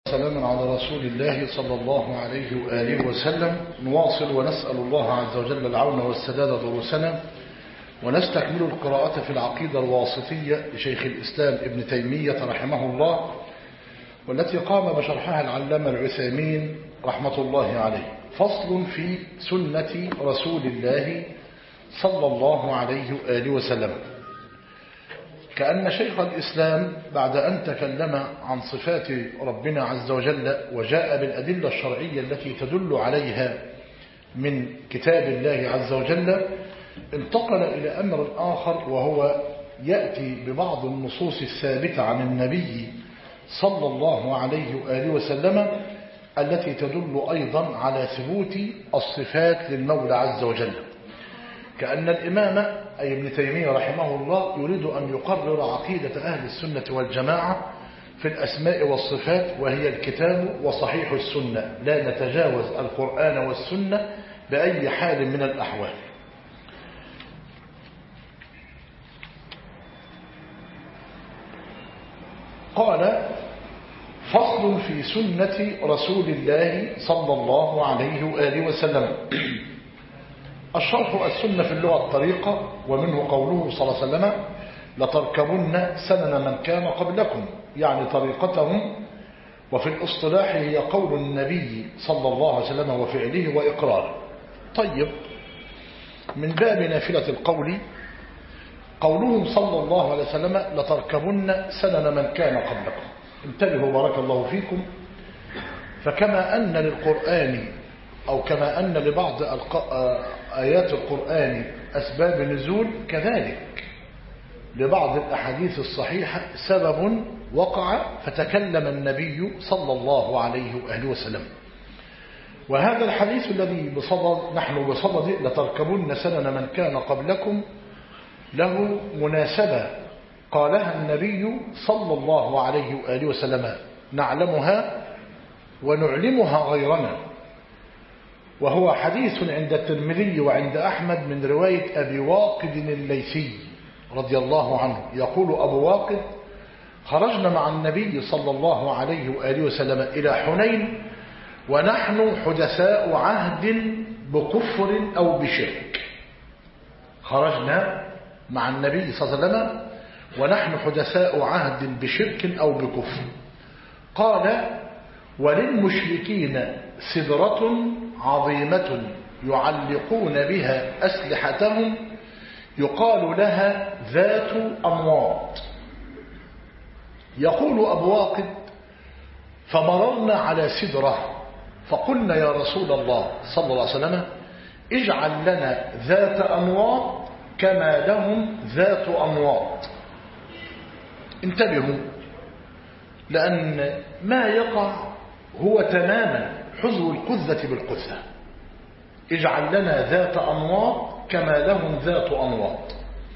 سلام على رسول الله صلى الله عليه وآله وسلم. نواصل ونسأل الله عز وجل العون والسداد دروسنا، ونستكمل القراءة في العقيدة الواسطية لشيخ الإسلام ابن تيمية رحمه الله، والتي قام بشرحها العلامة العثيمين رحمة الله عليه. فصل في سنة رسول الله صلى الله عليه وآله وسلم. كأن شيخ الإسلام بعد أن تكلم عن صفات ربنا عز وجل وجاء بالأدلة الشرعية التي تدل عليها من كتاب الله عز وجل، انتقل إلى أمر آخر، وهو يأتي ببعض النصوص الثابتة عن النبي صلى الله عليه وآله وسلم التي تدل أيضا على ثبوت الصفات للمولى عز وجل. كأن الإمام أي ابن تيمية رحمه الله يريد أن يقرر عقيدة أهل السنة والجماعة في الأسماء والصفات، وهي الكتاب وصحيح السنة، لا نتجاوز القرآن والسنة بأي حال من الأحوال. قال: فصل في سنة رسول الله صلى الله عليه وآله وسلم. الشرح: السنة في اللغة الطريقة، ومنه قوله صلى الله عليه وسلم: لتركبن سنن من كان قبلكم، يعني طريقتهم. وفي الاصطلاح هي قول النبي صلى الله عليه وسلم وفعله وإقراره. طيب، من باب نافلة القول قولهم صلى الله عليه وسلم: لتركبن سنن من كان قبلكم. انتبهوا بارك الله فيكم. فكما أن للقرآن أو كما أن لبعض آيات القرآن أسباب نزول، كذلك لبعض الأحاديث الصحيحة سبب وقع فتكلم النبي صلى الله عليه وآله وسلم. وهذا الحديث الذي نحن بصدد لتركبن سنن من كان قبلكم له مناسبة قالها النبي صلى الله عليه وآله وسلم نعلمها ونعلمها غيرنا، وهو حديث عند الترمذي وعند أحمد من رواية أبي واقد الليثي رضي الله عنه. يقول أبو واقد: خرجنا مع النبي صلى الله عليه وآله وسلم إلى حنين ونحن حدثاء عهد بكفر أو بشرك. خرجنا مع النبي صلى الله عليه وسلم ونحن حدثاء عهد بشرك أو بكفر. قال: وللمشركين سدرة عظيمة يعلقون بها أسلحتهم يقال لها ذات أنواط. يقول أبو واقد: فمررنا على سدرة فقلنا يا رسول الله صلى الله عليه وسلم: اجعل لنا ذات أنواط كما لهم ذات أنواط. انتبهوا، لأن ما يقع هو تماما حذو القذة بالقذة. اجعل لنا ذات أنواط كما لهم ذات أنواط.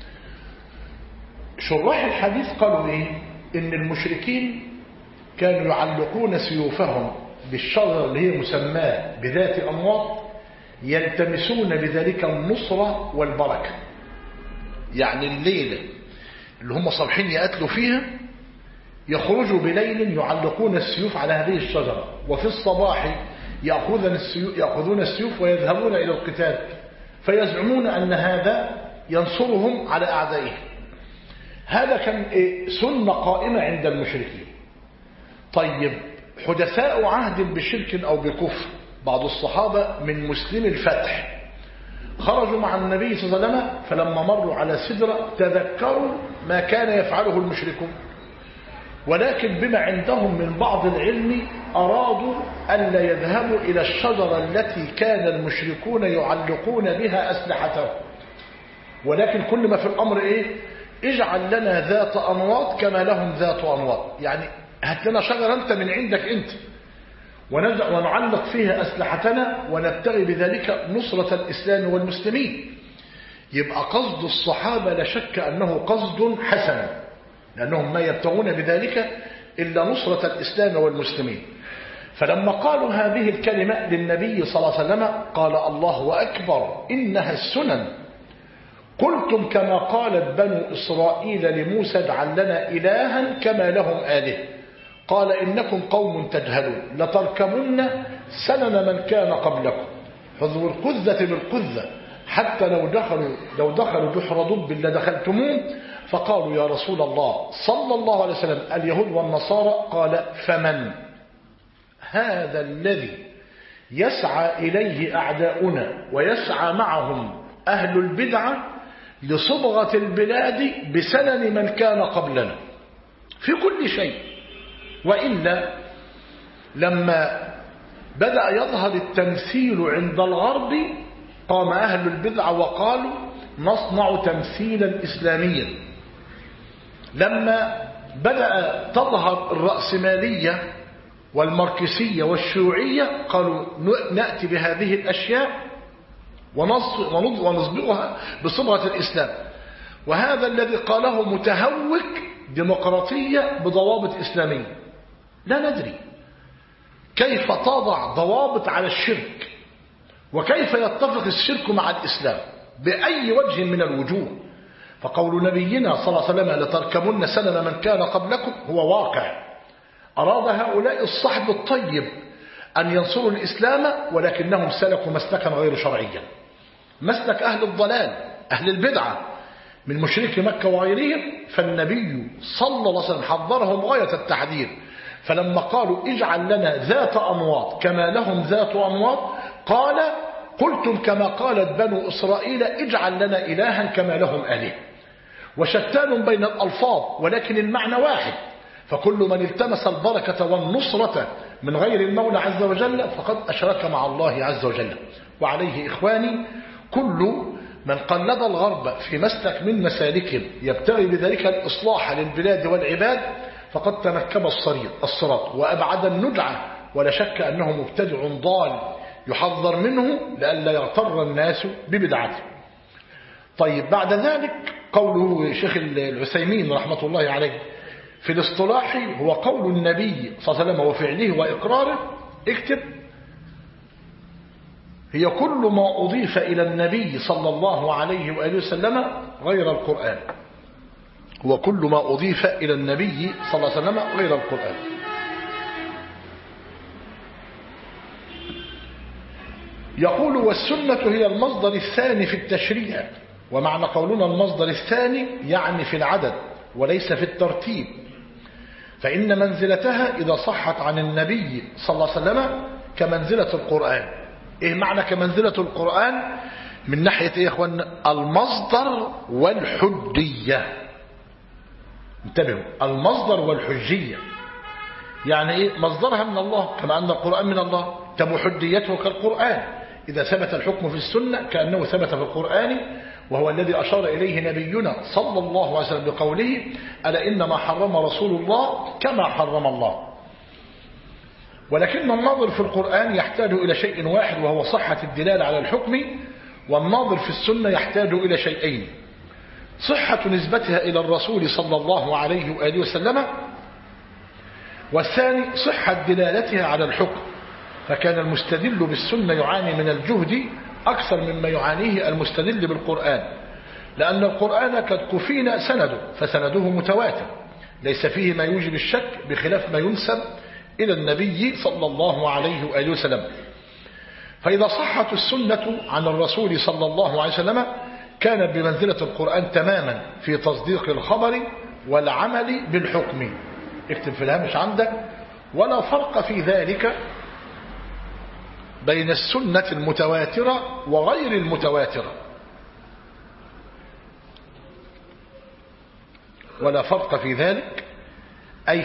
شراح الحديث قالوا إيه؟ إن المشركين كانوا يعلقون سيوفهم بالشجرة اللي هي مسماة بذات أنواط، يلتمسون بذلك النصرة والبركة. يعني الليلة اللي هم صبحين يقتلوا فيها يخرجوا بليل يعلقون السيوف على هذه الشجرة، وفي الصباح يأخذون السيوف ويذهبون إلى القتال، فيزعمون أن هذا ينصرهم على أعدائهم. هذا كان سنة قائمة عند المشركين. طيب، حدثاء عهد بشرك أو بكفر، بعض الصحابة من مسلم الفتح خرجوا مع النبي صلى الله عليه وسلم، فلما مروا على سدرة تذكروا ما كان يفعله المشركون، ولكن بما عندهم من بعض العلم أرادوا أن لا يذهبوا إلى الشجرة التي كان المشركون يعلقون بها أسلحتهم، ولكن كل ما في الأمر إيه؟ اجعل لنا ذات أنواط كما لهم ذات أنواط. يعني هات لنا شجرة أنت من عندك أنت ونعلق فيها أسلحتنا ونبتغي بذلك نصرة الإسلام والمسلمين. يبقى قصد الصحابة لا شك أنه قصد حسن، لأنهم ما يبتغون بذلك إلا نصرة الإسلام والمسلمين. فلما قالوا هذه الكلمة للنبي صلى الله عليه وسلم قال: الله أكبر، إنها السنن. قلتم كما قالت بنو إسرائيل لموسى: اجعل لنا إلها كما لهم آله. قال إنكم قوم تجهلون لتركبن سنن من كان قبلكم حذو القذة بالقذة حتى لو دخلوا جحر ضب لدخلتموه. فقالوا يا رسول الله صلى الله عليه وسلم اليهود والنصارى. قال فمن هذا الذي يسعى إليه أعداؤنا ويسعى معهم أهل البدعة لصبغة البلاد بسنن من كان قبلنا في كل شيء. وإلا لما بدأ يظهر التمثيل عند الغرب قام أهل البدعة وقالوا نصنع تمثيلا إسلاميا. لما بدأ تظهر الرأسمالية والماركسية والشيوعية قالوا نأتي بهذه الأشياء ونصبغها بصبغة الإسلام. وهذا الذي قاله متهوك ديمقراطية بضوابط إسلامية. لا ندري كيف تضع ضوابط على الشرك وكيف يتفق الشرك مع الإسلام بأي وجه من الوجوه. فقول نبينا صلى الله عليه وسلم لتركبن سنن من كان قبلكم هو واقع. أراد هؤلاء الصحب الطيب أن ينصروا الإسلام ولكنهم سلكوا مسلكا غير شرعيا، مسلك أهل الضلال أهل البدعة من مشركي مكة وغيرهم. فالنبي صلى الله عليه وسلم حذرهم غاية التحذير. فلما قالوا اجعل لنا ذات أنواط كما لهم ذات أنواط قال قلتم كما قالت بنو إسرائيل اجعل لنا إلها كما لهم آله. وشتان بين الألفاظ ولكن المعنى واحد. فكل من التمس البركة والنصرة من غير المولى عز وجل فقد أشرك مع الله عز وجل. وعليه إخواني كل من قلد الغرب في مسلك من مسالكهم يبتغي بذلك الإصلاح للبلاد والعباد فقد تنكب الصراط وأبعد النجعة. ولا شك أنه مبتدع ضال يحذر منه لئلا يغتر الناس ببدعته. طيب بعد ذلك قوله شيخ العثيمين رحمة الله عليه في الاصطلاح هو قول النبي صلى الله عليه وسلم وفعله وإقراره. اكتب هي كل ما أضيف إلى النبي صلى الله عليه وآله وسلم غير القرآن. هو كل ما أضيف إلى النبي صلى الله عليه وسلم غير القرآن. يقول والسنة هي المصدر الثاني في التشريع. ومعنى قولنا المصدر الثاني يعني في العدد وليس في الترتيب. فإن منزلتها إذا صحت عن النبي صلى الله عليه وسلم كمنزلة القرآن. إيه معنى كمنزلة القرآن؟ من ناحية إيه يا أخوان؟ المصدر والحجية. انتبهوا المصدر والحجية يعني إيه؟ مصدرها من الله كما أن القرآن من الله. تم حجيته كالقرآن. إذا ثبت الحكم في السنة كأنه ثبت في القرآن وهو الذي أشار إليه نبينا صلى الله عليه وسلم بقوله ألا إنما حرم رسول الله كما حرم الله. ولكن الناظر في القرآن يحتاج إلى شيء واحد وهو صحة الدلالة على الحكم. والناظر في السنة يحتاج إلى شيئين: صحة نسبتها إلى الرسول صلى الله عليه وآله وسلم، والثاني صحة دلالتها على الحكم. فكان المستدل بالسنة يعاني من الجهد أكثر مما يعانيه المستدل بالقرآن، لأن القرآن قد كفينا سنده فسنده متواتر ليس فيه ما يوجب الشك بخلاف ما ينسب إلى النبي صلى الله عليه وآله وسلم. فإذا صحت السنة عن الرسول صلى الله عليه وسلم كانت بمنزلة القرآن تماما في تصديق الخبر والعمل بالحكم. اكتب في الهامش عندك: ولا فرق في ذلك بين السنة المتواترة وغير المتواترة. ولا فرق في ذلك أي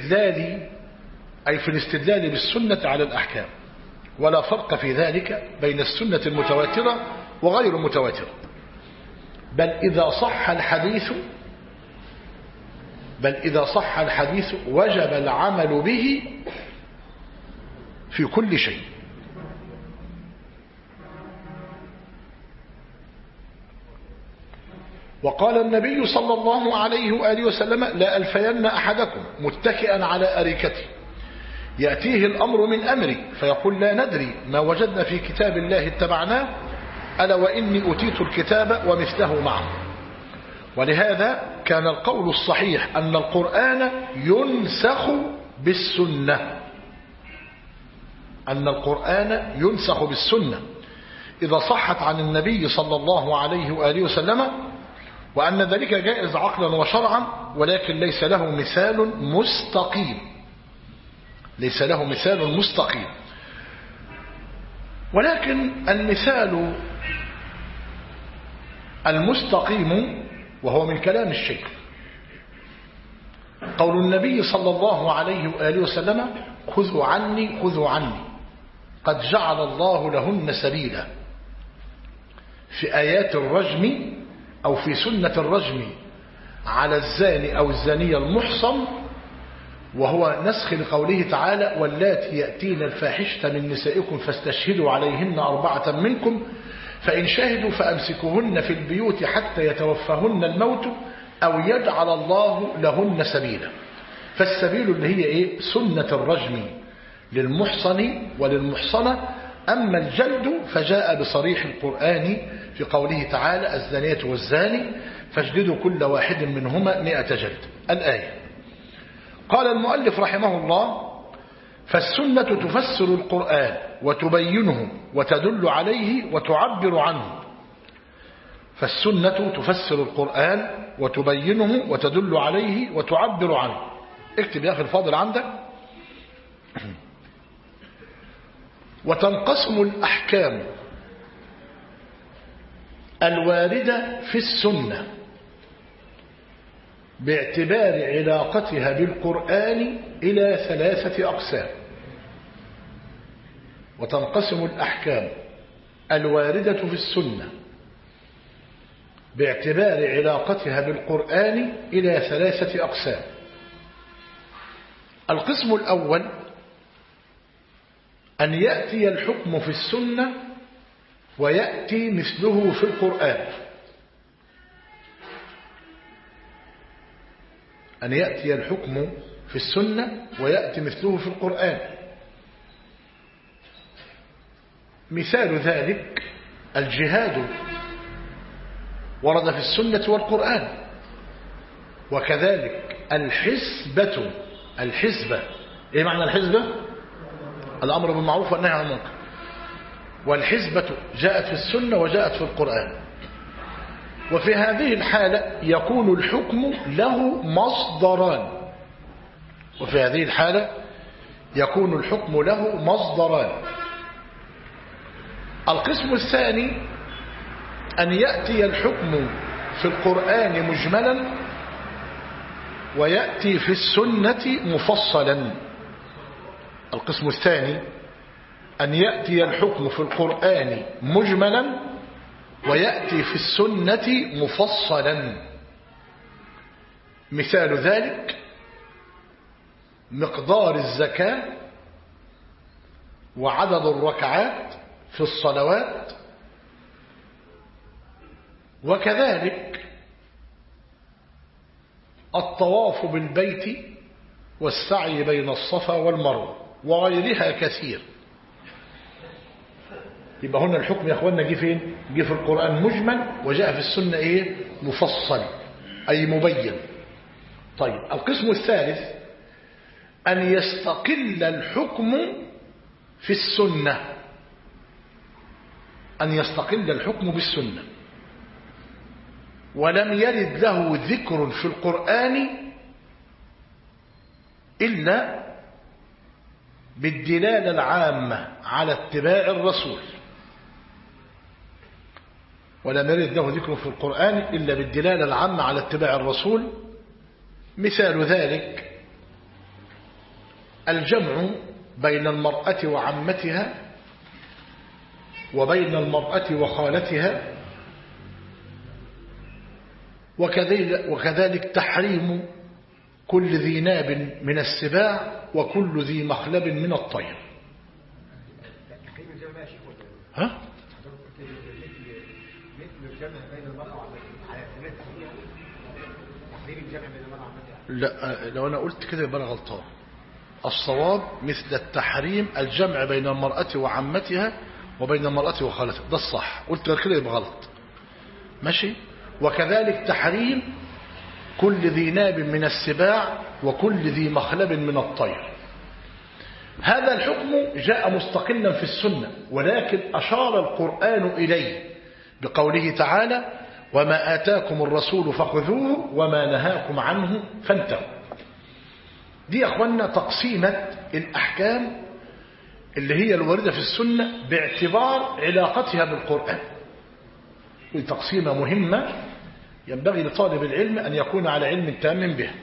في الاستدلال بالسنة على الأحكام. ولا فرق في ذلك بين السنة المتواترة وغير المتواترة. بل إذا صح الحديث وجب العمل به في كل شيء. وقال النبي صلى الله عليه وآله وسلم: لا ألفين أحدكم متكئا على أريكته يأتيه الأمر من أمري فيقول لا ندري ما وجدنا في كتاب الله اتبعناه ألا وإني أتيت الكتاب ومثله معه. ولهذا كان القول الصحيح أن القرآن ينسخ بالسنة، أن القرآن ينسخ بالسنة إذا صحت عن النبي صلى الله عليه وآله وسلم، وأن ذلك جائز عقلا وشرعا، ولكن ليس له مثال مستقيم، ليس له مثال مستقيم. ولكن المثال المستقيم وهو من كلام الشيخ قول النبي صلى الله عليه وآله وسلم: خذوا عني خذوا عني قد جعل الله لهن سبيلا، في آيات الرجم أو في سنة الرجم على الزاني أو الزانية المحصن، وهو نسخ لقوله تعالى: واللاتي يأتين الفاحشة من نسائكم فاستشهدوا عليهن 4 منكم فإن شهدوا فأمسكوهن في البيوت حتى يتوفاهن الموت أو يجعل الله لهن سبيلا. فالسبيل اللي هي إيه؟ سنة الرجم للمحصن وللمحصنة. أما الجلد فجاء بصريح القرآن في قوله تعالى: الزانية والزاني فاجلدوا كل واحد منهما 100 جلد. الآية. قال المؤلف رحمه الله: فالسنة تفسر القرآن وتبينه وتدل عليه وتعبر عنه. فالسنة تفسر القرآن وتبينه وتدل عليه وتعبر عنه. اكتب يا أخي الفاضل عندك: وتنقسم الأحكام الواردة في السنة باعتبار علاقتها بالقرآن إلى 3 أقسام. وتنقسم الأحكام الواردة في السنة باعتبار علاقتها بالقرآن إلى 3 أقسام. القسم الأول: أن يأتي الحكم في السنة ويأتي مثله في القرآن. أن يأتي الحكم في السنة ويأتي مثله في القرآن. مثال ذلك: الجهاد ورد في السنة والقرآن، وكذلك الحسبة. إيه معنى الحسبة؟ الأمر بالمعروف والنهي عن المنكر. والحسبة جاءت في السنة وجاءت في القرآن. وفي هذه الحالة يكون الحكم له مصدران. وفي هذه الحالة يكون الحكم له مصدران. القسم الثاني: أن يأتي الحكم في القرآن مجملا ويأتي في السنة مفصلا. القسم الثاني: أن يأتي الحكم في القرآن مجملا ويأتي في السنة مفصلا. مثال ذلك: مقدار الزكاة وعدد الركعات في الصلوات، وكذلك الطواف بالبيت والسعي بين الصفا والمروة وغيرها كثير. يبقى هنا الحكم يا أخوانا جه فين؟ جه في القرآن مجمل وجاء في السنة إيه؟ مفصل، أي مبين. طيب، القسم الثالث: أن يستقل الحكم في السنة. أن يستقل الحكم بالسنة ولم يرد له ذكر في القرآن إلا بالدلالة العامة على اتباع الرسول. ولم يرد له ذكر في القرآن إلا بالدلالة العامة على اتباع الرسول. مثال ذلك: الجمع بين المرأة وعمتها وبين المرأة وخالتها، وكذلك تحريم كل ذي ناب من السباع وكل ذي مخلب من الطير. ها؟ لا، لو أنا قلت كده يبقى أنا غلطان. الصواب مثل التحريم الجمع بين المرأة وعمتها وبين المرأة وخالتها، ده الصح. قلت غير كده يبقى غلط. ماشي. وكذلك تحريم كل ذي ناب من السباع وكل ذي مخلب من الطير. هذا الحكم جاء مستقلا في السنة، ولكن أشار القرآن إليه بقوله تعالى: وما آتاكم الرسول فخذوه وما نهاكم عنه فانتهوا. دي يا أخوانا تقسيمة الأحكام اللي هي الواردة في السنة باعتبار علاقتها بالقرآن. دي تقسيمة مهمة ينبغي لطالب العلم أن يكون على علم تام بها.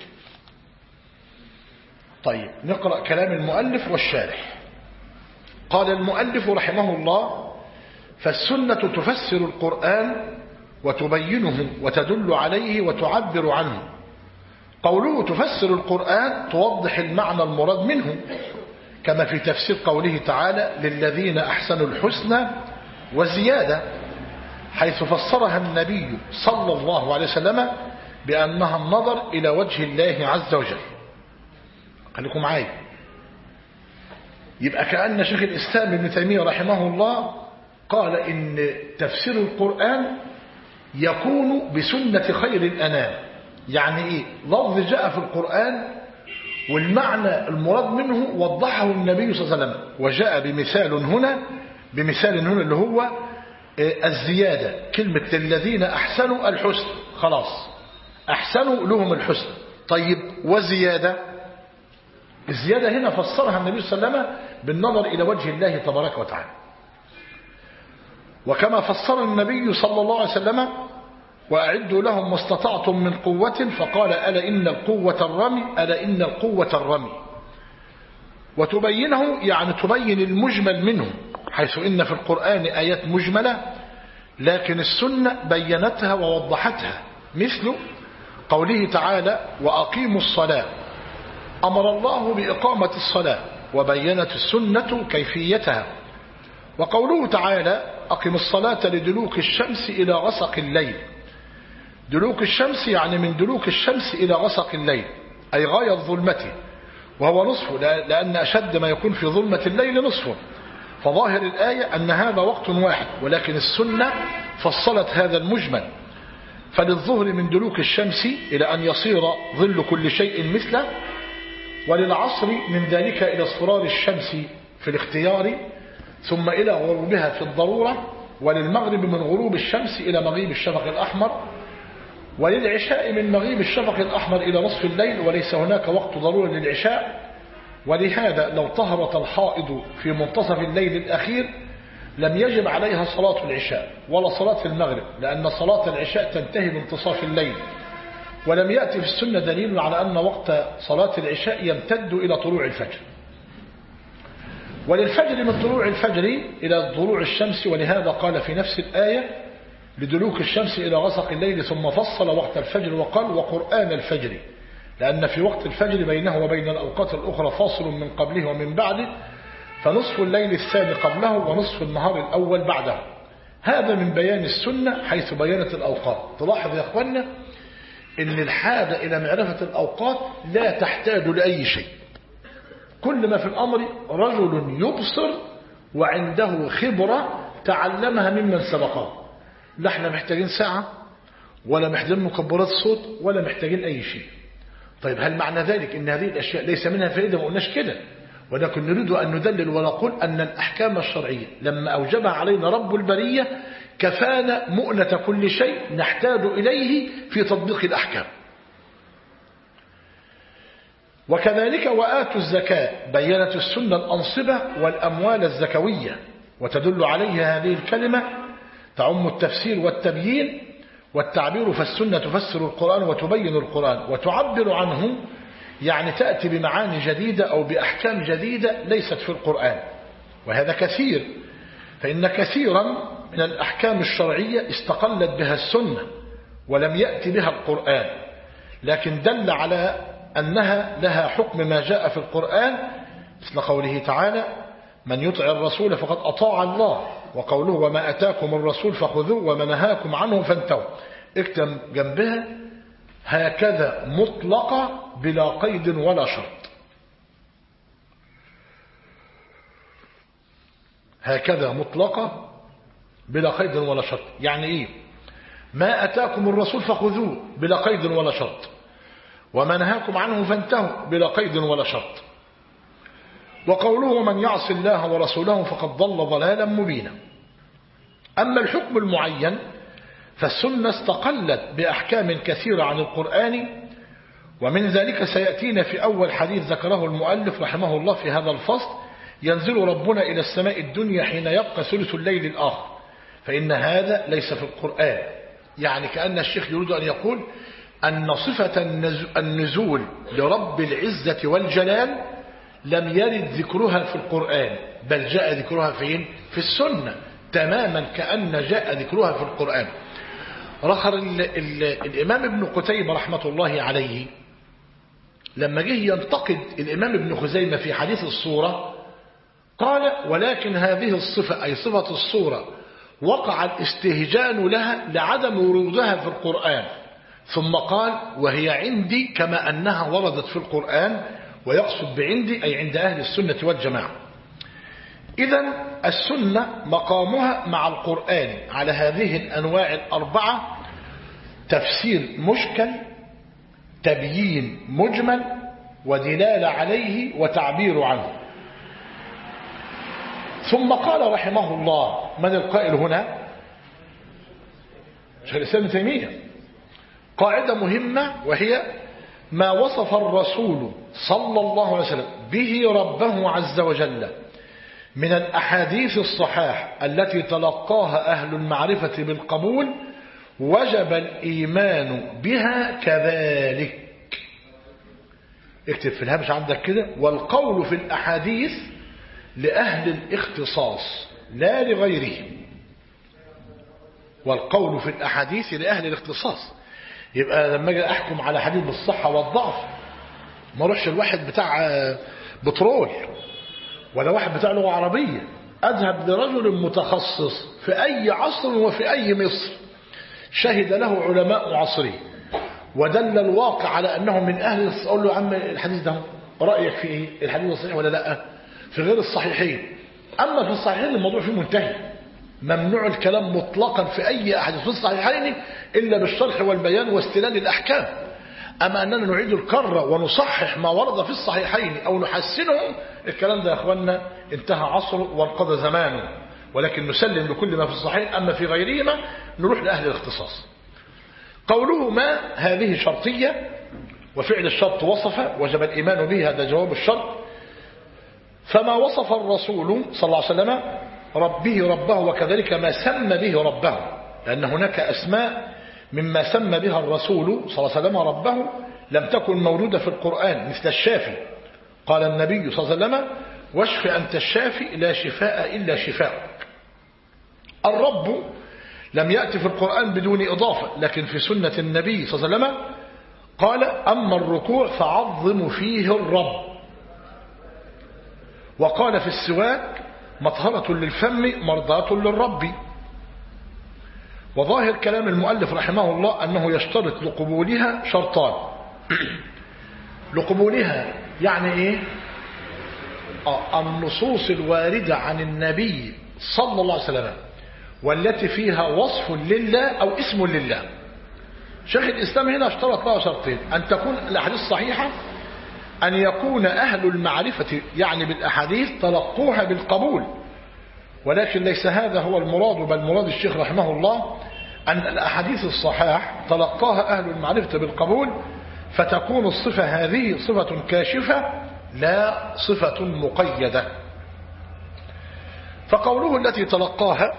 طيب نقرأ كلام المؤلف والشارح. قال المؤلف رحمه الله: فالسنة تفسر القرآن وتبينه وتدل عليه وتعبر عنه. قوله تفسر القرآن توضح المعنى المراد منه، كما في تفسير قوله تعالى: للذين أحسنوا الحسنى وزيادة، حيث فسرها النبي صلى الله عليه وسلم بأنها النظر إلى وجه الله عز وجل. خليكم معايا. يبقى كأن شيخ الإسلام ابن تيمية رحمه الله قال إن تفسير القرآن يكون بسنة خير الأنام. يعني إيه؟ لفظ جاء في القرآن والمعنى المراد منه وضحه النبي صلى الله عليه وسلم، وجاء بمثال هنا اللي هو الزيادة. كلمة الذين أحسنوا الحسن، خلاص أحسنوا لهم الحسن. طيب وزيادة، الزيادة هنا فسرها النبي صلى الله عليه وسلم بالنظر إلى وجه الله تبارك وتعالى. وكما فسر النبي صلى الله عليه وسلم: وأعدوا لهم ما استطعتم من قوة، فقال: ألا إن القوة الرمي، ألا إن القوة الرمي. وتبينه يعني تبين المجمل منه، حيث إن في القرآن آيات مجملة لكن السنة بينتها ووضحتها، مثل قوله تعالى: وأقيموا الصلاة، أمر الله بإقامة الصلاة وبينت السنة كيفيتها. وقوله تعالى: أقم الصلاة لدلوك الشمس إلى غسق الليل. دلوك الشمس يعني من دلوك الشمس إلى غسق الليل، أي غاية ظلمته، وهو نصفه، لأن أشد ما يكون في ظلمة الليل نصفه. فظاهر الآية أن هذا وقت واحد، ولكن السنة فصلت هذا المجمل. فللظهر من دلوك الشمس إلى أن يصير ظل كل شيء مثله، وللعصر من ذلك إلى اصفرار الشمس في الاختيار، ثم إلى غروبها في الضرورة، وللمغرب من غروب الشمس إلى مغيب الشفق الأحمر، وللعشاء من مغيب الشفق الأحمر إلى نصف الليل، وليس هناك وقت ضروري للعشاء. ولهذا لو طهرت الحائض في منتصف الليل الأخير لم يجب عليها صلاة العشاء ولا صلاة المغرب، لأن صلاة العشاء تنتهي بانتصاف الليل. ولم يأتي في السنة دليل على أن وقت صلاة العشاء يمتد إلى طلوع الفجر. وللفجر من طلوع الفجر إلى طلوع الشمس، ولهذا قال في نفس الآية: لدلوك الشمس إلى غسق الليل، ثم فصل وقت الفجر وقال: وقرآن الفجر، لأن في وقت الفجر بينه وبين الأوقات الأخرى فاصل من قبله ومن بعده، فنصف الليل الثاني قبله ونصف النهار الأول بعده. هذا من بيان السنة حيث بينت الأوقات. تلاحظ يا أخوانا إن الحاجة إلى معرفة الأوقات لا تحتاج لأي شيء. كل ما في الأمر رجل يبصر وعنده خبرة تعلمها ممن سبقه. لا احنا محتاجين ساعة ولا محتاجين مكبرات صوت ولا محتاجين أي شيء. طيب هل معنى ذلك إن هذه الأشياء ليس منها فائدة؟ ما قلناش كده، ولكن نريد أن ندلل ونقول أن الأحكام الشرعية لما أوجبها علينا رب البرية كفانا مؤنة كل شيء نحتاج إليه في تطبيق الأحكام. وكذلك وآتوا الزكاة، بينت السنة الأنصبة والأموال الزكوية، وتدل عليها هذه الكلمة تعم التفسير والتبيين والتعبير. فالسنة تفسر القرآن وتبين القرآن وتعبر عنه، يعني تأتي بمعاني جديدة أو بأحكام جديدة ليست في القرآن، وهذا كثير. فإن كثيرا من الأحكام الشرعية استقلت بها السنة ولم يأتي بها القرآن، لكن دل على أنها لها حكم ما جاء في القرآن، مثل قوله تعالى: من يطع الرسول فقد أطاع الله، وقوله: وما أتاكم الرسول فخذوه وما نهاكم عنه فانتهوا. اكتب جنبها: هكذا مطلقة بلا قيد ولا شرط. هكذا مطلقة بلا قيد ولا شرط. يعني ايه؟ ما أتاكم الرسول فخذوه بلا قيد ولا شرط، وما نهاكم عنه فانتهوا بلا قيد ولا شرط. وقوله من يعص الله ورسوله فقد ضل ضلالا مبينا. أما الحكم المعين فالسنة استقلت بأحكام كثيرة عن القرآن، ومن ذلك سيأتينا في أول حديث ذكره المؤلف رحمه الله في هذا الفصل: ينزل ربنا إلى السماء الدنيا حين يبقى ثلث الليل الآخر، فإن هذا ليس في القرآن. يعني كأن الشيخ يريد أن يقول أن صفة النزول لرب العزة والجلال لم يرد ذكرها في القرآن، بل جاء ذكرها فين؟ في السنة، تماما كأن جاء ذكرها في القرآن. رخر الإمام ابن قتيبة رحمة الله عليه لما جه ينتقد الإمام ابن خزيمة في حديث الصورة قال: ولكن هذه الصفة أي صفة الصورة وقع الاستهجان لها لعدم ورودها في القرآن، ثم قال: وهي عندي كما أنها وردت في القرآن، ويقصد بعندي أي عند أهل السنة والجماعة. إذن السنة مقامها مع القرآن على هذه الأنواع الأربعة: تفسير مشكل، تبيين مجمل، ودلالة عليه، وتعبير عنه. ثم قال رحمه الله، من القائل هنا؟ شيخ الإسلام ابن تيمية، قاعدة مهمة، وهي: ما وصف الرسول صلى الله عليه وسلم به ربه عز وجل من الأحاديث الصحاح التي تلقاها أهل المعرفة بالقبول وجب الإيمان بها كذلك. اكتب في الهامش عندك كده: والقول في الأحاديث لأهل الاختصاص لا لغيرهم. والقول في الأحاديث لأهل الاختصاص. يبقى لما اجي أحكم على حديث بالصحة والضعف ما اروحش الواحد بتاع بترول ولا واحد بتاع لغة عربية، أذهب لرجل متخصص في أي عصر وفي أي مصر شهد له علماء عصره ودل الواقع على أنه من أهل. أقول له: عم الحديث ده رأيك في إيه؟ الحديث صحيح ولا لا؟ في غير الصحيحين. أما في الصحيحين الموضوع فيه منتهي، ممنوع الكلام مطلقا في أي أحاديث في الصحيحين إلا بالشرح والبيان واستلال الأحكام. أما أننا نعيد الكرة ونصحح ما ورد في الصحيحين أو نحسنهم، الكلام ده يا أخوانا انتهى عصره وانقضى زمانه، ولكن نسلم لكل ما في الصحيح. أما في غيرهما نروح لأهل الاختصاص. قوله ما هذه شرطية، وفعل الشرط وصف وجب الإيمان به، هذا جواب الشرط. فما وصف الرسول صلى الله عليه وسلم ربه وكذلك ما سمى به ربه، لأن هناك أسماء مما سمى بها الرسول صلى الله عليه وسلم ربه لم تكن موجودة في القرآن، مثل الشافي. قال النبي صلى الله عليه وسلم: واشف أنت الشافي لا شفاء إلا شفاءك. الرب لم يأتي في القرآن بدون إضافة، لكن في سنة النبي صلى الله عليه وسلم قال: أما الركوع فعظم فيه الرب. وقال في السواك: مطهرة للفم مرضاة للرب. وظاهر كلام المؤلف رحمه الله أنه يشترط لقبولها شرطان. لقبولها يعني إيه؟ النصوص الواردة عن النبي صلى الله عليه وسلم والتي فيها وصف لله أو اسم لله. شيخ الإسلام هنا اشترط لها شرطين: أن تكون الأحاديث صحيحة، أن يكون أهل المعرفة يعني بالأحاديث تلقوها بالقبول. ولكن ليس هذا هو المراد، بل مراد الشيخ رحمه الله أن الأحاديث الصحاح تلقاها أهل المعرفة بالقبول، فتكون الصفة هذه صفة كاشفة لا صفة مقيدة. فقوله التي تلقاها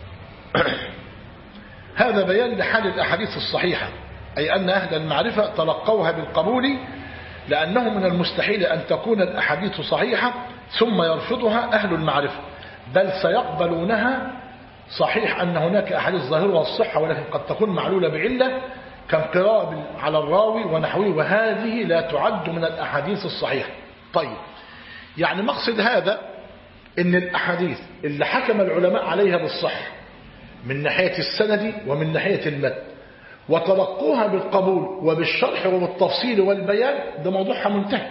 هذا بيان لحال الأحاديث الصحيحة، أي أن أهل المعرفة تلقوها بالقبول، لأنه من المستحيل أن تكون الأحاديث صحيحة ثم يرفضها أهل المعرفة، بل سيقبلونها. صحيح أن هناك أحاديث ظاهرها الصحة ولكن قد تكون معلولة بعلة كانقلاب على الراوي ونحوه، وهذه لا تعد من الأحاديث الصحيحة. طيب، يعني مقصد هذا إن الأحاديث اللي حكم العلماء عليها بالصحة من ناحية السند ومن ناحية المتن وتلقوها بالقبول وبالشرح وبالتفصيل والبيان، ده موضوعها منتهي.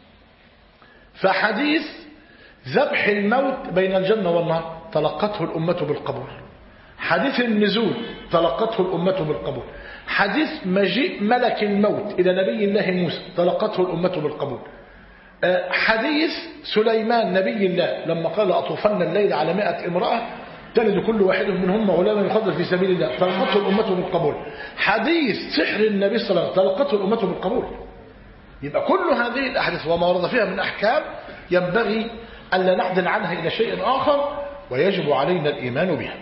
فحديث ذبح الموت بين الجنة والنار تلقته الأمة بالقبول. حديث النزول تلقته الأمة بالقبول. حديث مجيء ملك الموت إلى نبي الله موسى تلقته الأمة بالقبول. حديث سليمان نبي الله لما قال أطوفن الليل على 100 امرأة تلد كل واحد منهم غلاما يقدر في سبيل الله تلقته الأمة بالقبول. حديث سحر النبي صلى الله عليه وسلم تلقته الأمة بالقبول. يبقى كل هذه الأحاديث وما ورد فيها من أحكام ينبغي ألا نعدل عنها إلى شيء آخر ويجب علينا الإيمان بها.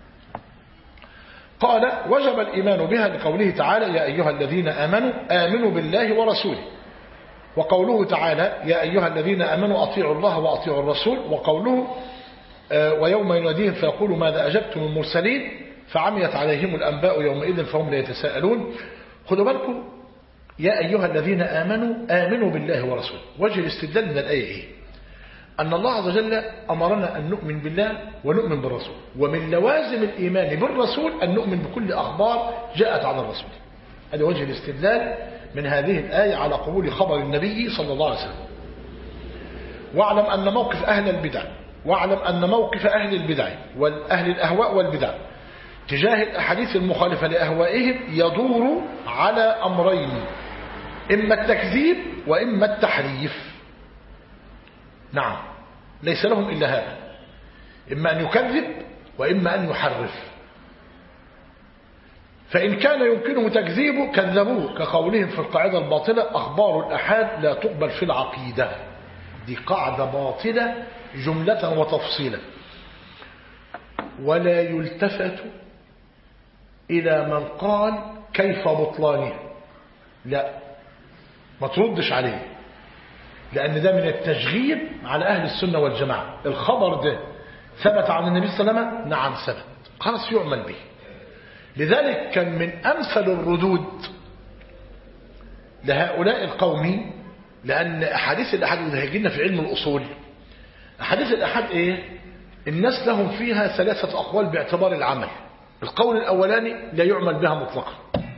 قال وجب الإيمان بها لقوله تعالى يا أيها الذين آمنوا بالله ورسوله، وقوله تعالى يا أيها الذين آمنوا أطيعوا الله وأطيعوا الرسول، وقوله ويوم يناديهم فيقول ماذا أجبتم المرسلين فعميت عليهم الأنباء يومئذ فهم لا يتساءلون. خذوا بالكم يا أيها الذين آمنوا بالله ورسوله. وجه الاستدلال من الآية إيه؟ أن الله عز وجل أمرنا أن نؤمن بالله ونؤمن بالرسول، ومن لوازم الإيمان بالرسول أن نؤمن بكل أخبار جاءت عن الرسول. هذا وجه الاستدلال من هذه الآية على قبول خبر النبي صلى الله عليه وسلم. واعلم أن موقف أهل البدع أهل البدع والأهل الأهواء والبدع تجاه الأحاديث المخالفة لأهوائهم يدور على أمرين، إما التكذيب وإما التحريف. نعم ليس لهم إلا هذا، إما أن يكذب وإما أن يحرف. فإن كان يمكنه تكذيبه كذبوه كقولهم في القاعدة الباطلة أخبار الأحاد لا تقبل في العقيدة. دي قاعدة باطلة جملة وتفصيلا. ولا يلتفت إلى من قال كيف بطلانه، لا ما تردش عليه، لأن ده من التشغيب على أهل السنة والجماعة. الخبر ده ثبت عن النبي صلى الله عليه وسلم، نعم ثبت، خلاص يعمل به. لذلك كان من أمثل الردود لهؤلاء القوم، لأن أحاديث الأحاد اللي هيجينا في علم الأصول أحاديث الأحاد إيه؟ الناس لهم فيها 3 أقوال باعتبار العمل. القول الأولاني لا يعمل بها مطلقا،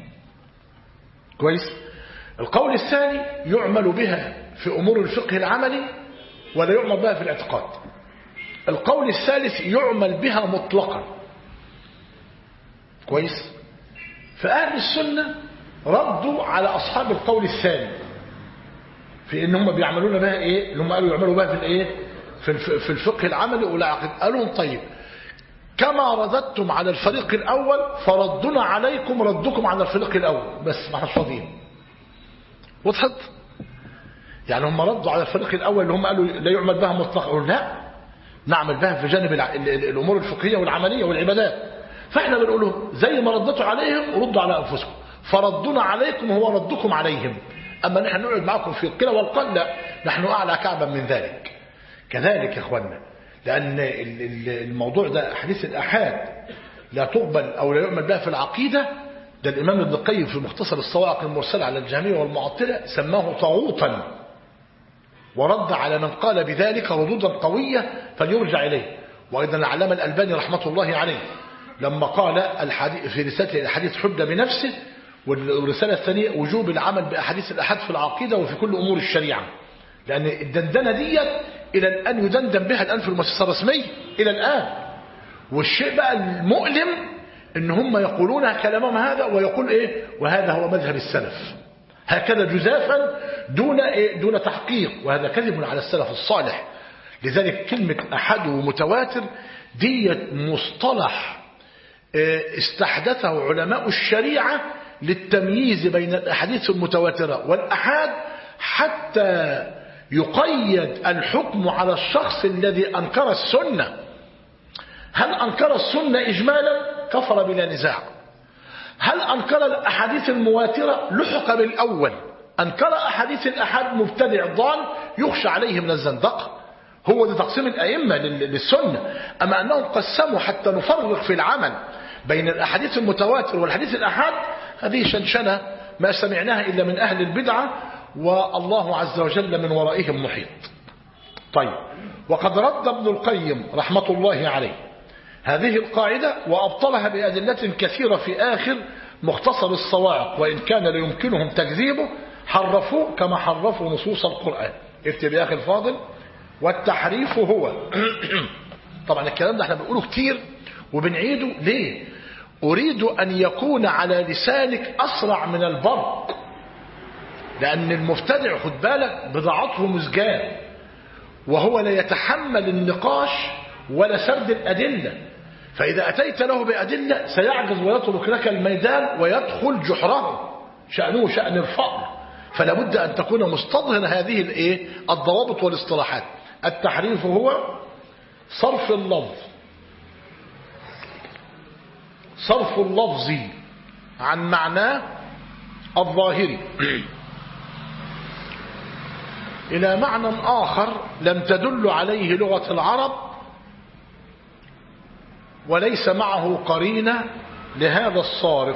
كويس. القول الثاني يعمل بها في أمور الفقه العملي ولا يعمل بها في الاعتقاد. القول الثالث يعمل بها مطلقا، كويس. فأهل السنة ردوا على أصحاب القول الثاني في إن هم بيعملون بها إيه؟ اللي هم قالوا يعملوا بها في الإيه؟ في الفقه العملي والعقد. قالوا طيب كما رددتم على الفريق الأول فردنا عليكم ردكم على الفريق الأول، بس ما احناش فاضيين. وضحت؟ يعني هم ردوا على الفريق الأول اللي هم قالوا لا يعمل بها مطلقا، قالوا لا نعمل بها في جانب الأمور الفقهية والعملية والعبادات. فاحنا بنقول لهم زي ما ردتوا عليهم ردوا على أنفسكم، فردنا عليكم هو ردكم عليهم. أما نحن نقعد معكم في القلة والقل، لا، نحن أعلى كعبا من ذلك. كذلك يا أخوانا، لأن الموضوع ده حديث الأحاد لا تقبل أو لا يؤمن بها في العقيدة. ده الإمام ابن القيم في مختصر الصواعق المرسلة على الجهمية والمعطلة سماه طاغوتا، ورد على من قال بذلك ردودا قوية فليرجع إليه. وأيضا العلامة الألباني رحمة الله عليه لما قال الحديث في رسالة الحديث حجة بنفسه، والرسالة الثانية وجوب العمل بأحاديث الأحاد في العقيدة وفي كل أمور الشريعة، لأن الدندنة ديت إلى الآن يدندن بها الآن في المؤسسة الرسمية إلى الآن. والشيء بقى المؤلم إن هم يقولون كلامهم هذا ويقول إيه؟ وهذا هو مذهب السلف، هكذا جزافا دون تحقيق، وهذا كذب على السلف الصالح. لذلك كلمة أحد ومتواتر ديت مصطلح استحدثه علماء الشريعة للتمييز بين الأحاديث المتواترة والأحاد، حتى يقيد الحكم على الشخص الذي أنكر السنة. هل أنكر السنة إجمالا؟ كفر بلا نزاع. هل أنكر الأحاديث المواترة؟ لحق بالأول. أنكر أحاديث الأحاد مبتدع ضال يخشى عليه من الزندقة. هو ده تقسيم الأئمة للسنة. أما أنهم قسموا حتى نفرق في العمل بين الأحاديث المتواتر والحديث الأحاد، هذه شنشنة ما سمعناها إلا من أهل البدعة، والله عز وجل من ورائهم محيط. طيب، وقد رد ابن القيم رحمة الله عليه هذه القاعدة وأبطلها بأدلة كثيرة في آخر مختصر الصواعق، وإن كان ليمكنهم تكذيبه حرفوه كما حرفوا نصوص القرآن. اكتب يا أخي الفاضل، والتحريف هو طبعا الكلام ده احنا بنقوله كتير وبنعيده ليه؟ أريد أن يكون على لسانك أسرع من البرق. لأن المبتدع خد بالك بضاعته مزجاة، وهو لا يتحمل النقاش ولا سرد الأدلة، فإذا أتيت له بأدلة سيعجز ويترك لك الميدان ويدخل جحره، شأنه شأن الفأر. فلا بد أن تكون مستظهر هذه الضوابط والاصطلاحات. التحريف هو صرف اللفظ عن معناه الظاهري إلى معنى آخر لم تدل عليه لغة العرب وليس معه قرينة لهذا الصارف،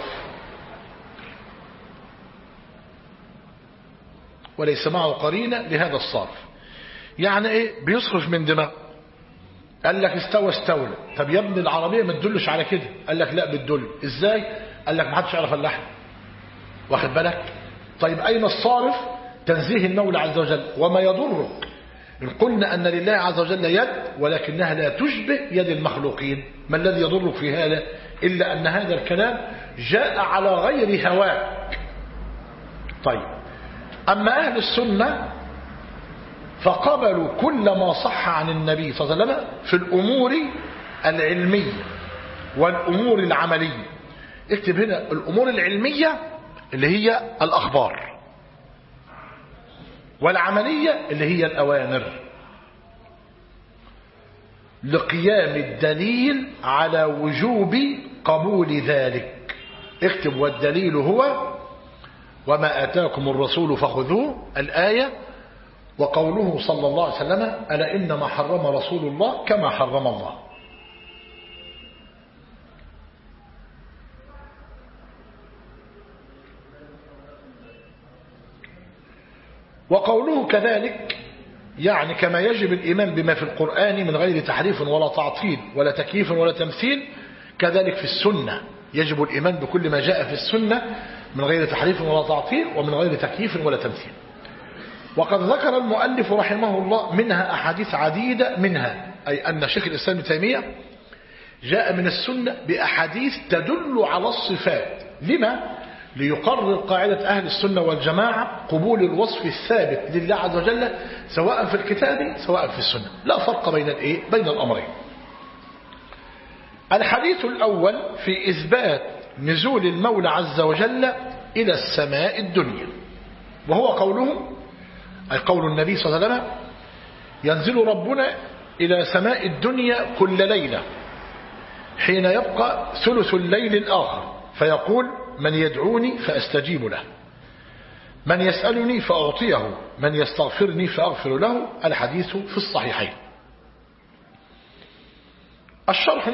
يعني ايه؟ بيصرف من دماغ. قال لك استولى. طب يا ابن العربية ما تدلش على كده. قال لك لا بتدل. ازاي؟ قال لك ما حدش يعرف اللحن، واخد بالك؟ طيب اين الصارف؟ تنزيه المولى عز وجل. وما يضرك إن قلنا أن لله عز وجل يد ولكنها لا تشبه يد المخلوقين؟ ما الذي يضرك في هذا إلا أن هذا الكلام جاء على غير هواك. طيب أما أهل السنة فقبلوا كل ما صح عن النبي صلى الله عليه وسلم في الأمور العلمية والأمور العملية. اكتب هنا الأمور العلمية اللي هي الأخبار، والعملية اللي هي الأوامر، لقيام الدليل على وجوب قبول ذلك. اكتب والدليل هو وما آتاكم الرسول فخذوه الآية، وقوله صلى الله عليه وسلم ألا إنما حرم رسول الله كما حرم الله. وقوله كذلك يعني كما يجب الإيمان بما في القرآن من غير تحريف ولا تعطيل ولا تكييف ولا تمثيل، كذلك في السنة يجب الإيمان بكل ما جاء في السنة من غير تحريف ولا تعطيل ومن غير تكييف ولا تمثيل. وقد ذكر المؤلف رحمه الله منها أحاديث عديدة، منها أي أن شيخ الإسلام ابن تيمية جاء من السنة بأحاديث تدل على الصفات. لما؟ ليقرر قاعدة أهل السنة والجماعة قبول الوصف الثابت لله عز وجل سواء في الكتاب سواء في السنة، لا فرق بين الأمرين. الحديث الأول في إثبات نزول المولى عز وجل إلى السماء الدنيا، وهو قوله أي قول النبي صلى الله عليه وسلم ينزل ربنا إلى سماء الدنيا كل ليلة حين يبقى ثلث الليل الآخر فيقول من يدعوني فأستجيب له، من يسألني فأعطيه، من يستغفرني فأغفر له. الحديث في الصحيحين. الشرح: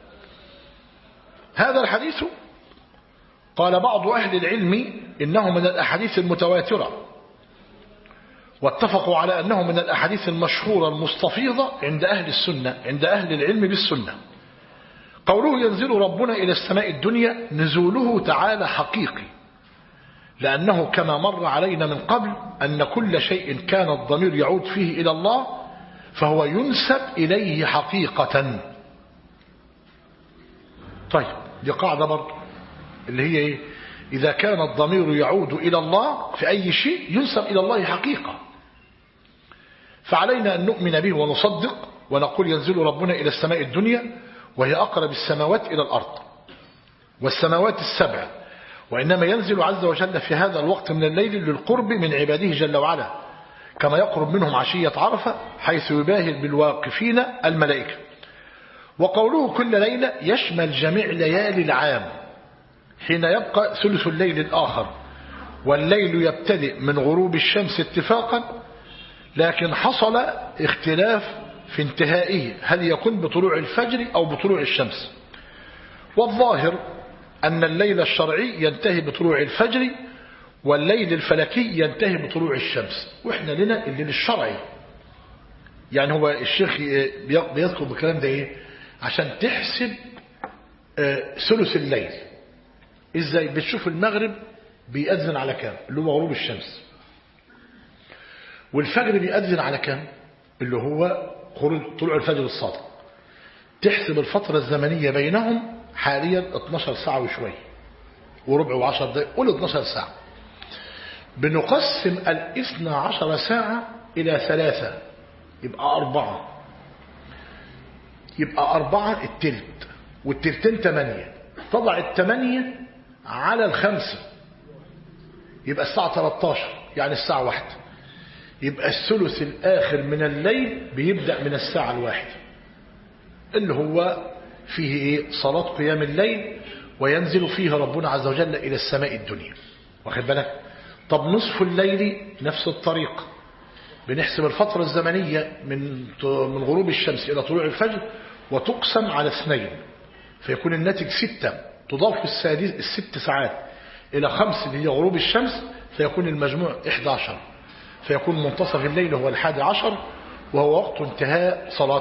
هذا الحديث قال بعض أهل العلم إنه من الأحاديث المتواترة، واتفقوا على أنه من الأحاديث المشهورة المستفيضة عند أهل السنة، عند أهل العلم بالسنة. قوله ينزل ربنا إلى السماء الدنيا نزوله تعالى حقيقي، لأنه كما مر علينا من قبل أن كل شيء كان الضمير يعود فيه إلى الله فهو ينسب إليه حقيقة. طيب دي قاعدة برضه اللي هي إيه؟ إذا كان الضمير يعود إلى الله في أي شيء ينسب إلى الله حقيقة، فعلينا أن نؤمن به ونصدق ونقول ينزل ربنا إلى السماء الدنيا وهي أقرب السماوات إلى الأرض والسماوات السبع، وإنما ينزل عز وجل في هذا الوقت من الليل للقرب من عباده جل وعلا، كما يقرب منهم عشية عرفة حيث يباهي بالواقفين الملائكة. وقوله كل ليلة يشمل جميع ليالي العام حين يبقى ثلث الليل الآخر، والليل يبتدئ من غروب الشمس اتفاقا، لكن حصل اختلاف في انتهائه هل يكون بطلوع الفجر أو بطلوع الشمس. والظاهر أن الليل الشرعي ينتهي بطلوع الفجر والليل الفلكي ينتهي بطلوع الشمس، وإحنا لنا الليل الشرعي. يعني هو الشيخ بيذكر بالكلام ده إيه؟ عشان تحسب ثلث الليل إزاي؟ بتشوف المغرب بيأذن على كام اللي هو غروب الشمس، والفجر بيأذن على كام اللي هو طلوع الفجر الصادق. تحسب الفترة الزمنية بينهم حاليا 12 ساعة وشوي وربع و10 دقائق، قول 12 ساعة. بنقسم 12 ساعة إلى 3، يبقى 4. يبقى 4 التلت، والتلتين 8. تضع 8 على 5 يبقى الساعة 13، يعني الساعة 1. يبقى الثلث الآخر من الليل بيبدأ من الساعة 1، اللي هو فيه إيه؟ صلاة قيام الليل، وينزل فيه ربنا عز وجل إلى السماء الدنيا. واخد بالك؟ طب نصف الليل نفس الطريقة، بنحسب الفترة الزمنية من غروب الشمس إلى طلوع الفجر، وتقسم على 2، فيكون الناتج 6. تضاف ال6 ساعات إلى 5 اللي هي غروب الشمس، فيكون المجموع 11، فيكون منتصف الليل هو 11، وهو وقت انتهاء صلاة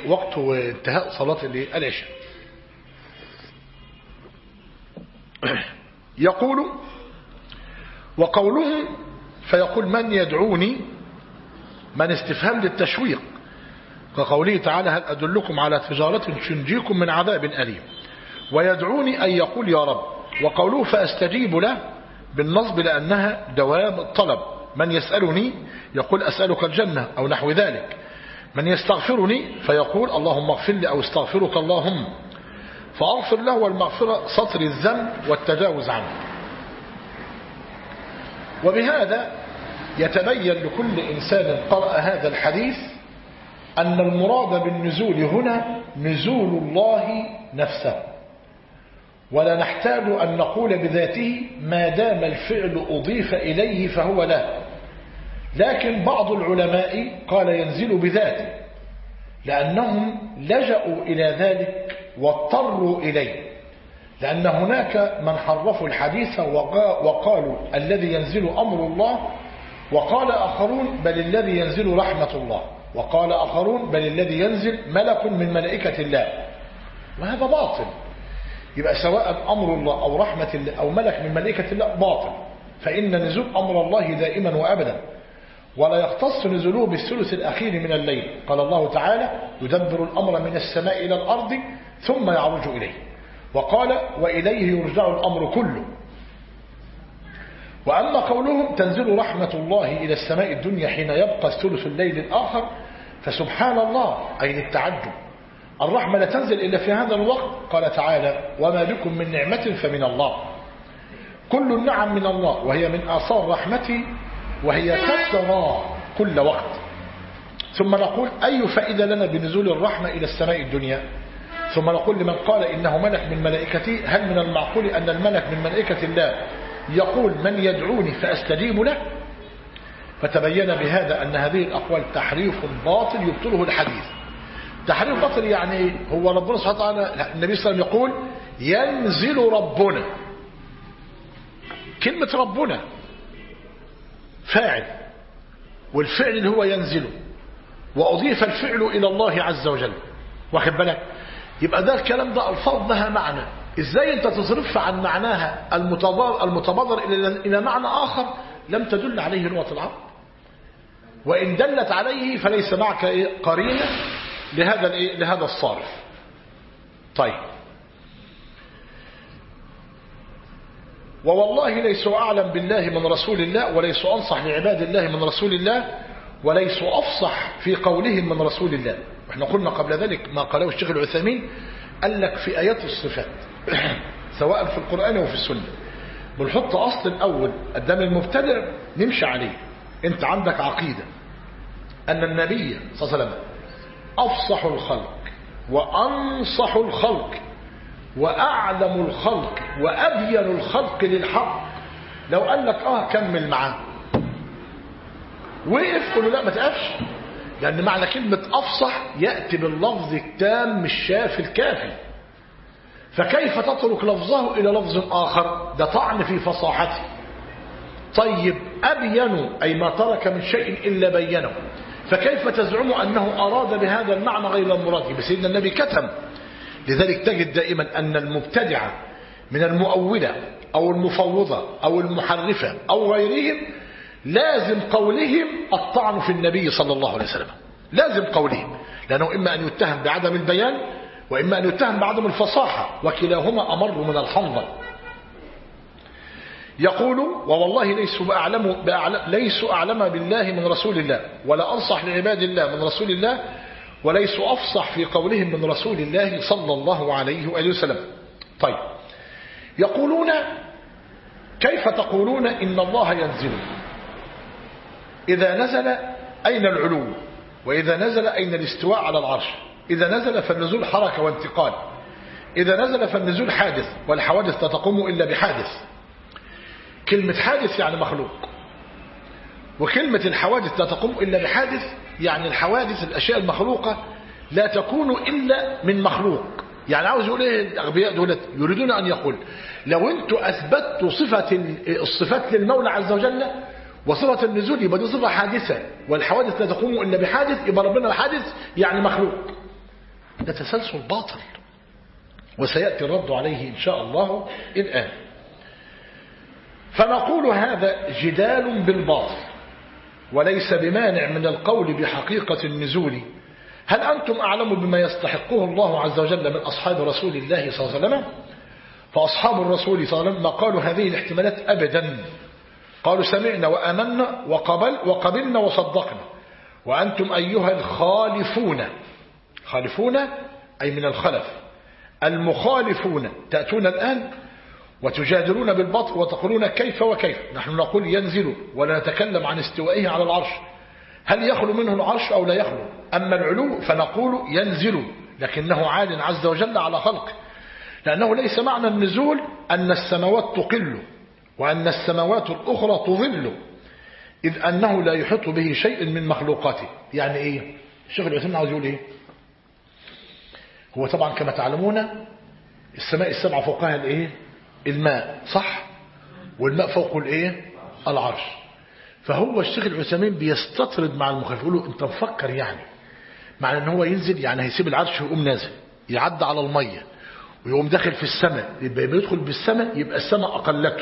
العشاء. يقول وقوله فيقول من يدعوني، من استفهام للتشويق، كقوله تعالى هل أدلكم على تجارة تنجيكم من عذاب أليم. ويدعوني أي يقول يا رب. وقوله فأستجيب له بالنصب لأنها دوام الطلب. من يسألني يقول أسألك الجنة أو نحو ذلك. من يستغفرني فيقول اللهم اغفر لي أو استغفرك اللهم، فأغفر له، والمغفرة سطر الذنب والتجاوز عنه. وبهذا يتبين لكل إنسان قرأ هذا الحديث أن المراد بالنزول هنا نزول الله نفسه، ولا نحتاج أن نقول بذاته ما دام الفعل أضيف إليه فهو له. لكن بعض العلماء قال ينزل بذاته، لأنهم لجأوا إلى ذلك واضطروا إليه، لأن هناك من حرفوا الحديث وقالوا الذي ينزل أمر الله، وقال آخرون بل الذي ينزل رحمة الله، وقال آخرون بل الذي ينزل ملك من ملائكة الله، وهذا باطل. يبقى سواء أمر الله أو رحمة الله أو ملك من ملائكة الله باطل، فإن نزول أمر الله دائما وأبدا، ولا يختص نزوله بالثلث الأخير من الليل. قال الله تعالى يدبر الأمر من السماء إلى الأرض ثم يعرج إليه، وقال وإليه يرجع الأمر كله. وأما قولهم تنزل رحمة الله إلى السماء الدنيا حين يبقى الثلث الليل الآخر، فسبحان الله أي للتعجب، الرحمة لا تنزل إلا في هذا الوقت. قال تعالى وما بكم من نعمة فمن الله، كل النعم من الله، وهي من آثار رحمته، وهي تترى كل وقت. ثم نقول أي فائدة لنا بنزول الرحمة إلى السماء الدنيا؟ ثم نقول لمن قال إنه ملك من ملائكته هل من المعقول أن الملك من ملائكة الله يقول من يدعوني فأستجيب له؟ فتبين بهذا أن هذه الأقوال تحريف باطل يبطله الحديث. تحريف باطل يعني هو ربنا سبحانه وتعالى، النبي صلى الله عليه وسلم يقول ينزل ربنا، كلمة ربنا فاعل، والفعل اللي هو ينزله، وأضيف الفعل إلى الله عز وجل. واخد بالك؟ يبقى ده الكلام ده ألفاظ لها معنى، إزاي أنت تصرف عن معناها المتبادر إلى معنى آخر لم تدل عليه لغة العرب، وإن دلت عليه فليس معك قرينة لهذا الصارف. طيب، ووالله ليسوا أعلم بالله من رسول الله، وليسوا أنصح لعباد الله من رسول الله، وليسوا أفصح في قولهم من رسول الله. احنا قلنا قبل ذلك ما قاله الشيخ العثيمين، قال لك في آيات الصفات سواء في القرآن وفي السنة بنحط أصل الأول قدام المبتدع نمشي عليه. انت عندك عقيدة أن النبي صلى الله عليه وسلم أفصح الخلق وأنصح الخلق وأعلم الخلق وأبين الخلق للحق، لو قال لك كمل معاه وقف قل له لا ما تقفش، لأن معنى كلمة أفصح يأتي باللفظ التام الشافي الكافي، فكيف تترك لفظه إلى لفظ آخر؟ ده طعن في فصاحته. طيب أبين أي ما ترك من شيء إلا بينه، فكيف تزعم أنه أراد بهذا المعنى غير المراد؟ بس سيدنا النبي كتم. لذلك تجد دائما أن المبتدعة من المؤولة أو المفوضة أو المحرفة أو غيرهم لازم قولهم الطعن في النبي صلى الله عليه وسلم، لازم قولهم، لأنه إما أن يتهم بعدم البيان وإما أن يتهم بعدم الفصاحة، وكلاهما أمر من الحنظل. يقول ووالله ليسوا أعلم بالله من رسول الله ولا أنصح لعباد الله من رسول الله وليسوا أفصح في قولهم من رسول الله صلى الله عليه وآله وسلم. طيب، يقولون كيف تقولون إن الله ينزل؟ إذا نزل أين العلو؟ وإذا نزل أين الاستواء على العرش؟ إذا نزل فالنزول حركة وانتقال، إذا نزل فالنزول حادث، والحوادث لا تقوم إلا بحادث. كلمة حادث يعني مخلوق، وكلمة الحوادث لا تقوم إلا بحادث يعني الحوادث الأشياء المخلوقة لا تكون إلا من مخلوق. يعني عاوز يقول ايه الأغبياء دولت؟ يريدون أن يقول لو أنتوا أثبتوا الصفات للمولى عز وجل وصفة النزول يبقى دي صفة حادثة، والحوادث لا تقوم إلا بحادث، يبقى ربنا الحادث يعني مخلوق. ده تسلسل باطل، وسيأتي الرد عليه إن شاء الله الآن. فنقول هذا جدال بالباطل، وليس بمانع من القول بحقيقة النزول. هل أنتم أعلم بما يستحقه الله عز وجل من أصحاب رسول الله صلى الله عليه وسلم؟ فأصحاب الرسول صلى الله عليه وسلم ما قالوا هذه الاحتمالات أبدا، قالوا سمعنا وآمنا وقبلنا وصدقنا. وأنتم أيها الخالفون، خالفون أي من الخلف، المخالفون تأتون الآن وتجادلون بالباطل وتقولون كيف وكيف. نحن نقول ينزل ولا نتكلم عن استوائه على العرش، هل يخلو منه العرش أو لا يخلو؟ أما العلو فنقول ينزل لكنه عال عز وجل على خلقه، لأنه ليس معنى النزول أن السماوات تقل وأن السماوات الأخرى تظل، إذ أنه لا يحيط به شيء من مخلوقاته. يعني إيه؟ الشيخ العثيمين عاوز يقول إيه؟ هو طبعا كما تعلمون السماء السبعة فوقها الإيه؟ الماء، صح؟ والماء فوق الإيه؟ العرش. فهو الشيخ العثيمين بيستطرد مع المخالف، يقول له أنت مفكر يعني معنى أن هو ينزل يعني هيسيب العرش ويقوم نازل يعدى على المية ويقوم داخل في السماء، يبقى يدخل بالسماء يبقى السماء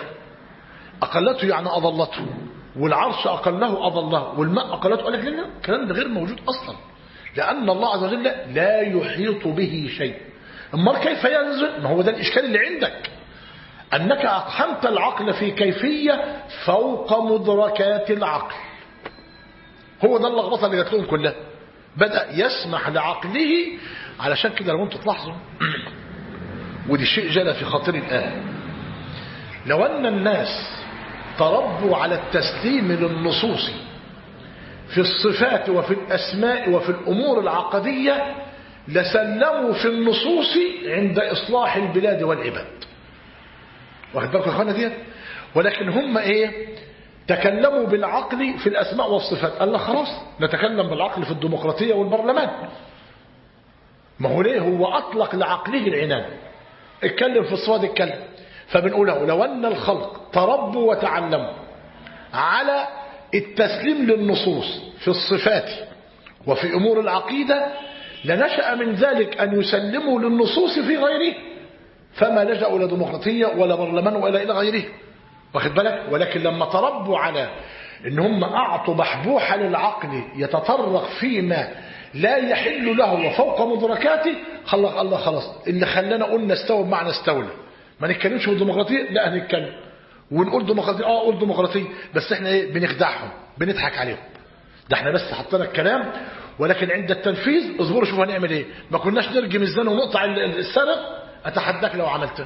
أقلته يعني أضلته، والعرش أقله أضله، والماء أقلته. قال لك لا، الكلام ده غير موجود أصلا، لأن الله عز وجل لا يحيط به شيء. أما كيف ينزل؟ ما هو ده الإشكال اللي عندك، أنك أقحمت العقل في كيفية فوق مدركات العقل. هو ده اللخبطة اللي جات لهم كلها، بدأ يسمح لعقله. علشان كده لو انتم تلاحظوا ودي شيء جلى في خاطري الآن، لو أن الناس تربوا على التسليم للنصوص في الصفات وفي الأسماء وفي الأمور العقدية لسلموا في النصوص عند إصلاح البلاد والعباد. واخد بالكم يا اخوانا ديت؟ ولكن هم ايه؟ تكلموا بالعقل في الأسماء والصفات. قال لا خلاص نتكلم بالعقل في الديمقراطية والبرلمان. ما هو ليه؟ هو أطلق لعقله العنان، اتكلم في الصفات اتكلم. فبنقوله لو أن الخلق تربوا وتعلموا على التسليم للنصوص في الصفات وفي أمور العقيدة لنشأ من ذلك أن يسلموا للنصوص في غيره، فما لجأوا إلى ديمقراطية ولا برلمان ولا إلى غيره. واخد بالك؟ ولكن لما تربوا على ان هم أعطوا محبوحة للعقل يتطرق فيما لا يحل له وفوق مدركاته، خلق الله خلاص اللي خلانا قلنا استوى بمعنى استولى. ما نتكلمش في الديمقراطية، لا هنتكلم ونقول ديمقراطية، قول ديمقراطية، بس احنا ايه؟ بنخدعهم، بنضحك عليهم. ده احنا بس حطينا الكلام، ولكن عند التنفيذ اصبروا شوفوا هنعمل ايه. ما كناش نرجم الزنا ونقطع السرق، اتحداك لو عملته.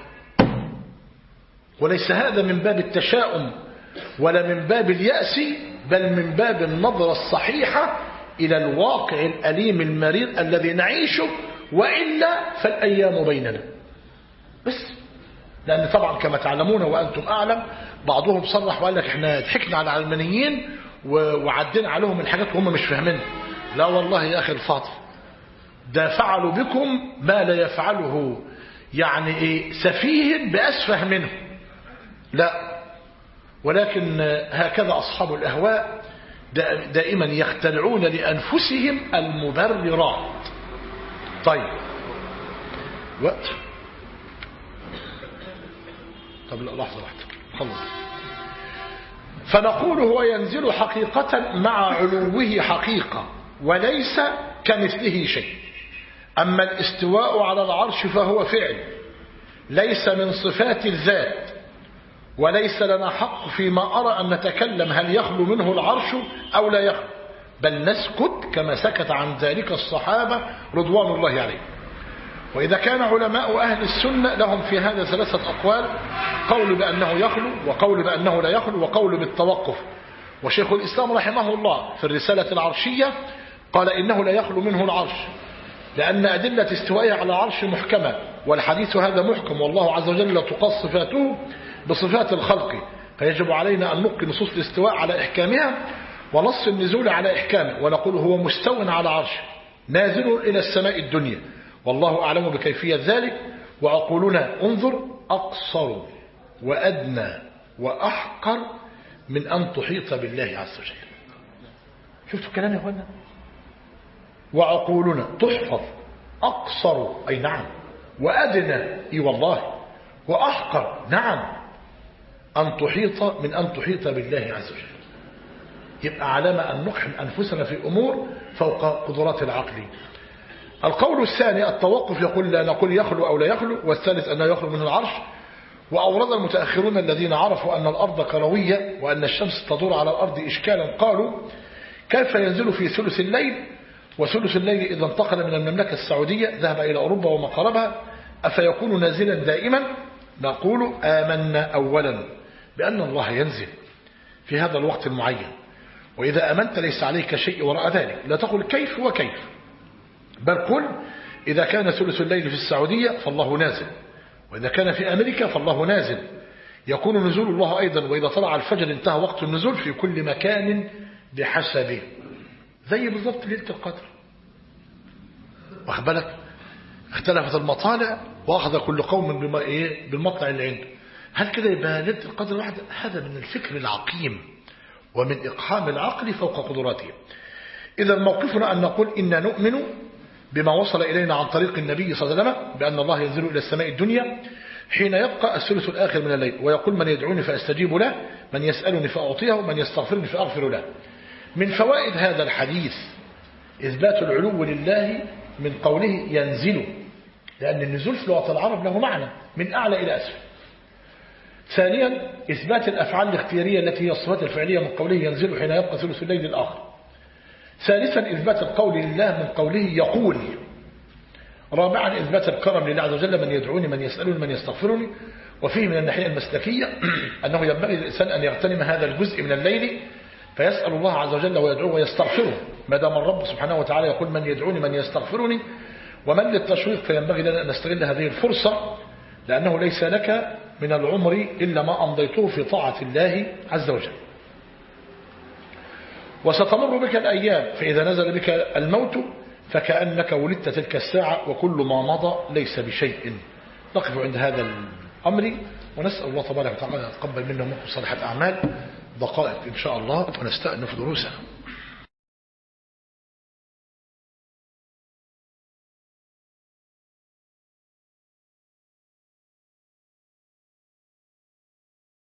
وليس هذا من باب التشاؤم ولا من باب اليأس، بل من باب النظرة الصحيحة إلى الواقع الأليم المرير الذي نعيشه، وإلا فالأيام بيننا بس. لأن طبعا كما تعلمون وأنتم أعلم بعضهم صرح وقال لك احنا ضحكنا على العلمانيين وعدينا عليهم الحاجات وهم مش فاهمين. لا والله يا أخي الفاضل، ده فعلوا بكم ما لا يفعله يعني ايه سفيه بأسفه منه، لا. ولكن هكذا أصحاب الأهواء دائما يخترعون لأنفسهم المبررات. طيب وقت، طب لا لحظة واحدة خلص. فنقول هو ينزل حقيقة مع علوه حقيقة وليس كمثله شيء. أما الاستواء على العرش فهو فعل ليس من صفات الذات، وليس لنا حق فيما أرى أن نتكلم هل يخلو منه العرش أو لا يخلو، بل نسكت كما سكت عن ذلك الصحابة رضوان الله عليهم. وإذا كان علماء أهل السنة لهم في هذا 3 أقوال: قول بأنه يخلو، وقول بأنه لا يخلو، وقول بالتوقف. وشيخ الإسلام رحمه الله في الرسالة العرشية قال إنه لا يخلو منه العرش، لأن أدلة استوائه على العرش محكمة، والحديث هذا محكم، والله عز وجل لا تقص صفاته بصفات الخلق، فيجب علينا أن نبقي نصوص الاستواء على إحكامها ونص النزول على إحكامه، ونقول هو مستو على عرشه نازل إلى السماء الدنيا، والله أعلم بكيفية ذلك. وعقولنا انظر أقصر وأدنى وأحقر من أن تحيط بالله عز وجل. شفتوا الكلام يا أخوانا؟ وعقولنا تحفظ أقصر أي نعم، وأدنى أي والله، وأحقر نعم أن تحيط من أن تحيط بالله عز وجل. يبقى علامة أن نقحم أنفسنا في أمور فوق قدرات العقل. القول الثاني التوقف، يقول لا نقول يخلو أو لا يخلو، والثالث أنه يخلو من العرش. وأورد المتأخرون الذين عرفوا أن الأرض كروية وأن الشمس تدور على الأرض إشكالا، قالوا كيف ينزل في ثلث الليل، وثلث الليل إذا انتقل من المملكة السعودية ذهب إلى أوروبا وما قربها أفيكون نازلا دائما؟ نقول آمنا أولا بأن الله ينزل في هذا الوقت المعين، وإذا أمنت ليس عليك شيء وراء ذلك، لا تقل كيف وكيف، بل قل إذا كان ثلث الليل في السعودية فالله نازل، وإذا كان في أمريكا فالله نازل، يكون نزول الله أيضا، وإذا طلع الفجر انتهى وقت النزول في كل مكان بحسبه، زي بالضبط ليلة القدر. واخد بالك؟ اختلفت المطالع وأخذ كل قوم بالمطلع اللي عنده. هل كده يبقى ليلة القدر واحدة؟ هذا من الفكر العقيم ومن إقحام العقل فوق قدراته. إذا موقفنا أن نقول إنا نؤمن بما وصل إلينا عن طريق النبي صلى الله عليه وسلم بأن الله ينزل إلى السماء الدنيا حين يبقى الثلث الآخر من الليل، ويقول من يدعوني فأستجيب له، من يسألني فأعطيه، من يستغفرني فأغفر له. من فوائد هذا الحديث إثبات العلو لله من قوله ينزل، لأن النزول في لغة العرب له معنى من أعلى إلى أسفل. ثانيا إثبات الأفعال الاختيارية التي هي الصفات الفعلية من قوله ينزل حين يبقى ثلث الليل الآخر. ثالثا إثبات القول لله من قوله يقول. رابعا إثبات الكرم لله عز وجل، من يدعوني، من يسألني، من يستغفرني. وفيه من الناحية المسلكية أنه ينبغي للإنسان أن يغتنم هذا الجزء من الليل فيسأل الله عز وجل ويدعوه ويستغفره، ما دام الرب سبحانه وتعالى يقول من يدعوني من يستغفرني. ومن للتشويق فينبغي لنا أن نستغل هذه الفرصة، لأنه ليس لك من العمر إلا ما أمضيته في طاعة الله عز وجل. وستمر بك الأيام، فإذا نزل بك الموت فكأنك ولدت تلك الساعة، وكل ما مضى ليس بشيء. نقف عند هذا الأمر، ونسأل الله تبارك وتعالى أن يتقبل منا ومنكم صالح الأعمال. دقائق إن شاء الله ونستأنف دروسنا.